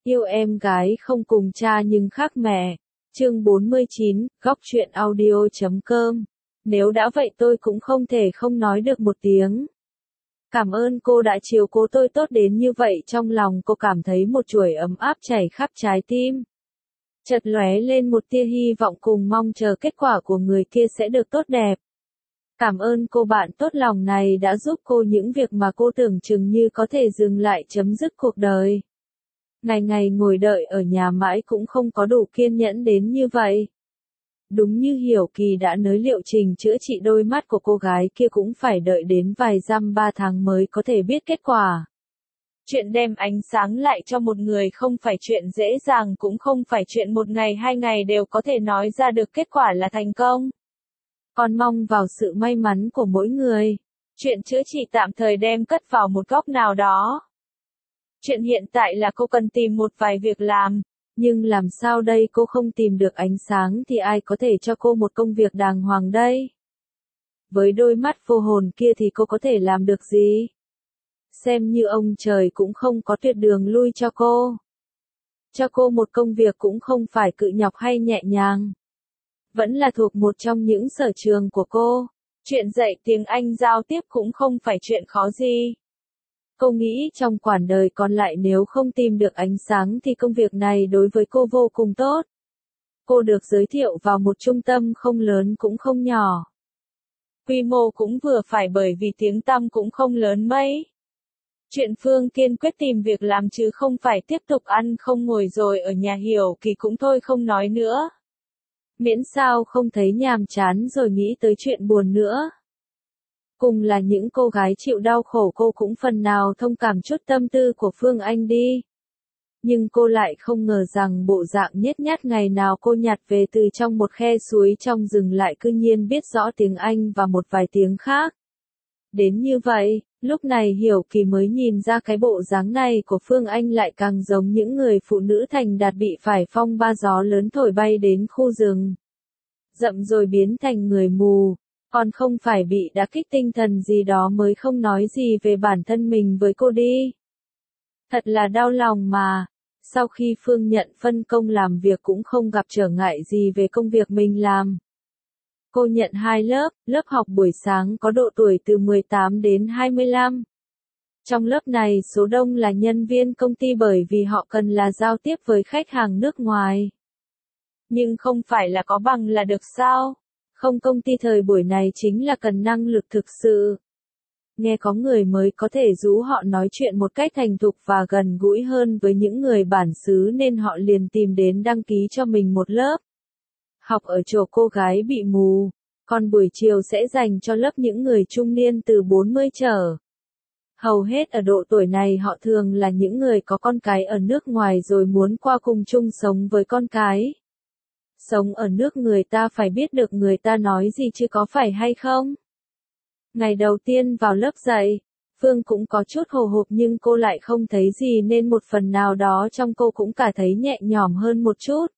Yêu em gái không cùng cha nhưng khác mẹ. Chương 49, góc truyện audio.com. Nếu đã vậy tôi cũng không thể không nói được một tiếng. Cảm ơn cô đã chiều cố tôi tốt đến như vậy, trong lòng cô cảm thấy một chuỗi ấm áp chảy khắp trái tim. Chợt lóe lên một tia hy vọng cùng mong chờ kết quả của người kia sẽ được tốt đẹp. Cảm ơn cô bạn tốt lòng này đã giúp cô những việc mà cô tưởng chừng như có thể dừng lại chấm dứt cuộc đời. Ngày ngày ngồi đợi ở nhà mãi cũng không có đủ kiên nhẫn đến như vậy. Đúng như Hiểu Kỳ đã nói, liệu trình chữa trị đôi mắt của cô gái kia cũng phải đợi đến vài dăm ba tháng mới có thể biết kết quả. Chuyện đem ánh sáng lại cho một người không phải chuyện dễ dàng, cũng không phải chuyện một ngày hai ngày đều có thể nói ra được kết quả là thành công. Còn mong vào sự may mắn của mỗi người. Chuyện chữa trị tạm thời đem cất vào một góc nào đó. Chuyện hiện tại là cô cần tìm một vài việc làm. Nhưng làm sao đây, cô không tìm được ánh sáng thì ai có thể cho cô một công việc đàng hoàng đây? Với đôi mắt vô hồn kia thì cô có thể làm được gì? Xem như ông trời cũng không có tuyệt đường lui cho cô. Cho cô một công việc cũng không phải cự nhọc hay nhẹ nhàng. Vẫn là thuộc một trong những sở trường của cô. Chuyện dạy tiếng Anh giao tiếp cũng không phải chuyện khó gì. Cô nghĩ trong quãng đời còn lại nếu không tìm được ánh sáng thì công việc này đối với cô vô cùng tốt. Cô được giới thiệu vào một trung tâm không lớn cũng không nhỏ. Quy mô cũng vừa phải, bởi vì tiếng tăm cũng không lớn mấy. Chuyện Phương kiên quyết tìm việc làm chứ không phải tiếp tục ăn không ngồi rồi ở nhà Hiểu Kỳ cũng thôi không nói nữa. Miễn sao không thấy nhàm chán rồi nghĩ tới chuyện buồn nữa. Cùng là những cô gái chịu đau khổ, cô cũng phần nào thông cảm chút tâm tư của Phương Anh đi. Nhưng cô lại không ngờ rằng bộ dạng nhếch nhác ngày nào cô nhặt về từ trong một khe suối trong rừng lại cư nhiên biết rõ tiếng Anh và một vài tiếng khác. Đến như vậy, lúc này Hiểu Kỳ mới nhìn ra cái bộ dáng này của Phương Anh lại càng giống những người phụ nữ thành đạt bị phải phong ba gió lớn thổi bay đến khu rừng rậm rồi biến thành người mù. Còn không phải bị đả kích tinh thần gì đó mới không nói gì về bản thân mình với cô đi. Thật là đau lòng mà. Sau khi Phương nhận phân công làm việc cũng không gặp trở ngại gì về công việc mình làm. Cô nhận 2 lớp học buổi sáng có độ tuổi từ 18 đến 25. Trong lớp này số đông là nhân viên công ty bởi vì họ cần là giao tiếp với khách hàng nước ngoài. Nhưng không phải là có bằng là được sao? Không, công ty thời buổi này chính là cần năng lực thực sự. Nghe có người mới có thể rũ họ nói chuyện một cách thành thục và gần gũi hơn với những người bản xứ nên họ liền tìm đến đăng ký cho mình một lớp học ở chỗ cô gái bị mù, còn buổi chiều sẽ dành cho lớp những người trung niên từ 40 trở. Hầu hết ở độ tuổi này họ thường là những người có con cái ở nước ngoài rồi muốn qua cùng chung sống với con cái. Sống ở nước người ta phải biết được người ta nói gì chứ có phải hay không? Ngày đầu tiên vào lớp dạy, Phương cũng có chút hồi hộp nhưng cô lại không thấy gì nên một phần nào đó trong cô cũng cả thấy nhẹ nhõm hơn một chút.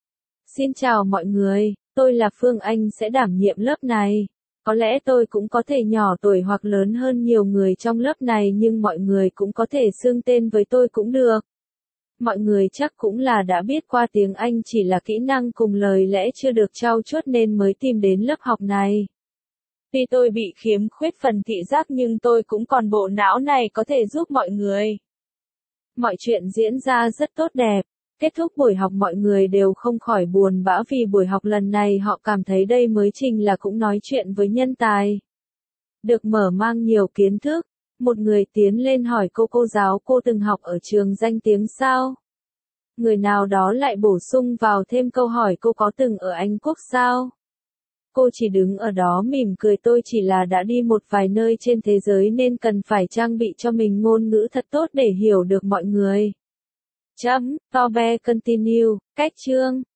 Xin chào mọi người, tôi là Phương Anh sẽ đảm nhiệm lớp này. Có lẽ tôi cũng có thể nhỏ tuổi hoặc lớn hơn nhiều người trong lớp này nhưng mọi người cũng có thể xưng tên với tôi cũng được. Mọi người chắc cũng là đã biết qua tiếng Anh, chỉ là kỹ năng cùng lời lẽ chưa được trau chuốt nên mới tìm đến lớp học này. Tuy tôi bị khiếm khuyết phần thị giác nhưng tôi cũng còn bộ não này có thể giúp mọi người. Mọi chuyện diễn ra rất tốt đẹp. Kết thúc buổi học mọi người đều không khỏi buồn bã vì buổi học lần này họ cảm thấy đây mới chính là cũng nói chuyện với nhân tài. Được mở mang nhiều kiến thức. Một người tiến lên hỏi cô giáo cô từng học ở trường danh tiếng sao? Người nào đó lại bổ sung vào thêm câu hỏi cô có từng ở Anh Quốc sao? Cô chỉ đứng ở đó mỉm cười, tôi chỉ là đã đi một vài nơi trên thế giới nên cần phải trang bị cho mình ngôn ngữ thật tốt để hiểu được mọi người. To be continue, cách chương.